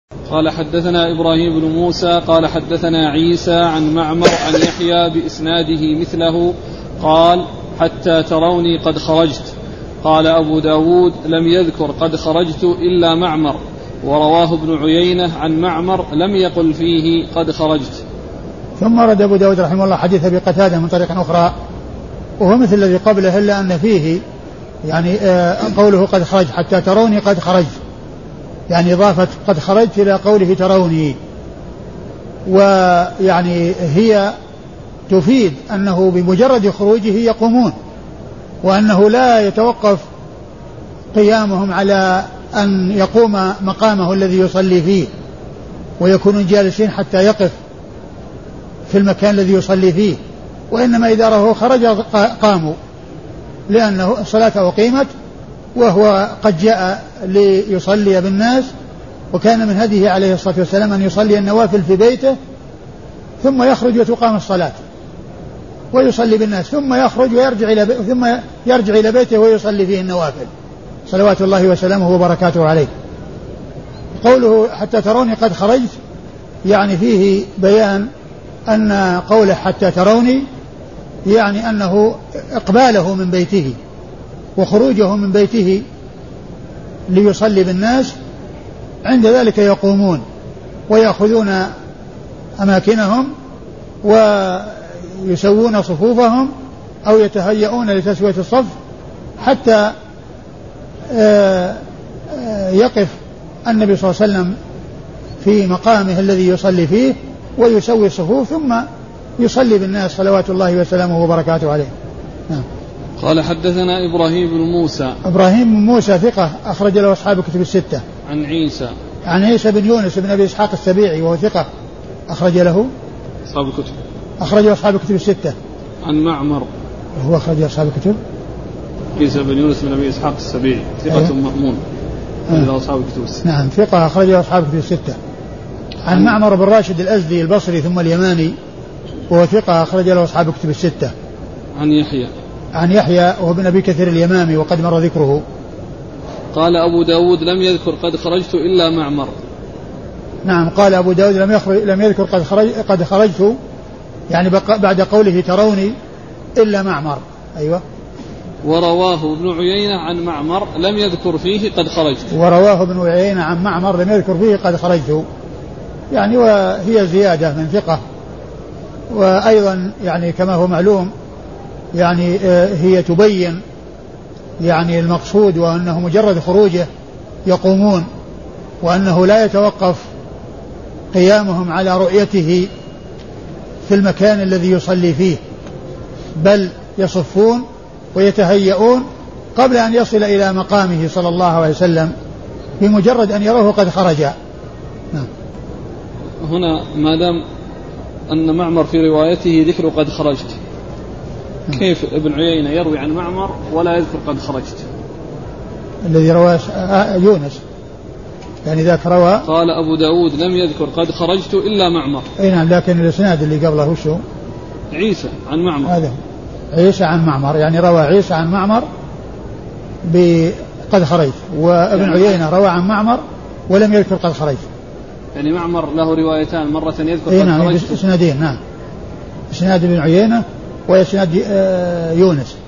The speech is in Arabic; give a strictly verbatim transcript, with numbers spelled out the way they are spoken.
قال حدثنا إبراهيم بن موسى قال حدثنا عيسى عن معمر عن يحيى بإسناده مثله قال حتى تروني قد خرجت. قال أبو داود لم يذكر قد خرجت إلا معمر، ورواه ابن عيينة عن معمر لم يقل فيه قد خرجت. ثم رد أبو داود رحمه الله حديث أبي قتادة من طريق أخرى وهو مثل الذي قبله إلا أن فيه يعني قوله قد خرج حتى تروني قد خرجت، يعني إضافة قد خرجت إلى قوله تروني، ويعني هي تفيد أنه بمجرد خروجه يقومون، وأنه لا يتوقف قيامهم على أن يقوم مقامه الذي يصلي فيه ويكونون جالسين حتى يقف في المكان الذي يصلي فيه، وإنما إذا رأوه خرج قاموا لأنه الصلاة أقيمت وهو قد جاء ليصلي بالناس، وكان من هديه عليه الصلاة والسلام أن يصلي النوافل في بيته ثم يخرج وتقام الصلاة ويصلي بالناس ثم يخرج ويرجع إلى ثم يرجع إلى بيته ويصلي فيه النوافل صلوات الله وسلامه وبركاته عليه. قوله حتى تروني قد خرجت يعني فيه بيان أن قوله حتى تروني يعني أنه إقباله من بيته وخروجه من بيته ليصلي بالناس، عند ذلك يقومون ويأخذون أماكنهم ويسوون صفوفهم أو يتهيئون لتسوية الصف حتى يقف النبي صلى الله عليه وسلم في مقامه الذي يصلي فيه ويسوي الصفوف ثم يصلي بالناس صلوات الله وسلامه وبركاته عليه. نعم. قال حدثنا إبراهيم بن موسى. إبراهيم بن موسى ثقة أخرج له أصحاب الكتب الستة. عن عيسى. عن عيسى بن يونس بن أبي إسحاق السبيعي وهو ثقة أخرج له أصحاب الكتب. أخرج له أصحاب الكتب الستة. عن معمر. وهو أخرج أصحاب الكتب. عيسى بن يونس بن أبي إسحاق السبيعي ثقة أيه؟ مأمون. أه؟ أصحاب الكتب الستة. نعم ثقة أخرج له أصحاب الكتب الستة. عن معمر بن راشد الأزدي البصري ثم اليماني وهو ثقة أخرج له أصحاب الكتب الستة. عن يحيى. عن يحيى وهو ابن أبي كثير اليمامي وقد مر ذكره. قال أبو داود لم يذكر قد خرجت إلا معمر. نعم قال أبو داود لم, يخرج لم يذكر قد, خرج قد خرجت يعني بعد قوله تروني إلا معمر. أيوة. ورواه ابن عيينة عن معمر لم يذكر فيه قد خرجت. ورواه ابن عيينة عن معمر لم يذكر فيه قد خرجت، يعني وهي زيادة من ثقة، وأيضا يعني كما هو معلوم يعني هي تبين يعني المقصود وأنه مجرد خروجه يقومون، وأنه لا يتوقف قيامهم على رؤيته في المكان الذي يصلي فيه، بل يصفون ويتهيئون قبل أن يصل إلى مقامه صلى الله عليه وسلم بمجرد أن يروه قد خرج. نعم. هنا ما دام أن معمر في روايته ذكر قد خرجت، كيف ابن عيينة يروي عن معمر ولا يذكر قد خرجت؟ الذي رواه يونس يعني ذاك روى. قال أبو داود لم يذكر قد خرجت إلا معمر. أي نعم، لكن الإسناد اللي قبله وشو؟ عيسى عن معمر. هذا عيسى عن معمر، يعني روى عيسى عن معمر بقد خرجت، وابن يعني عيينة روى عن معمر ولم يذكر قد خرجت. يعني معمر له روايتان، مرة يذكر قد نعم خرجت. إسنادين. نعم، إسناد ابن عيينة وإسناد يونس.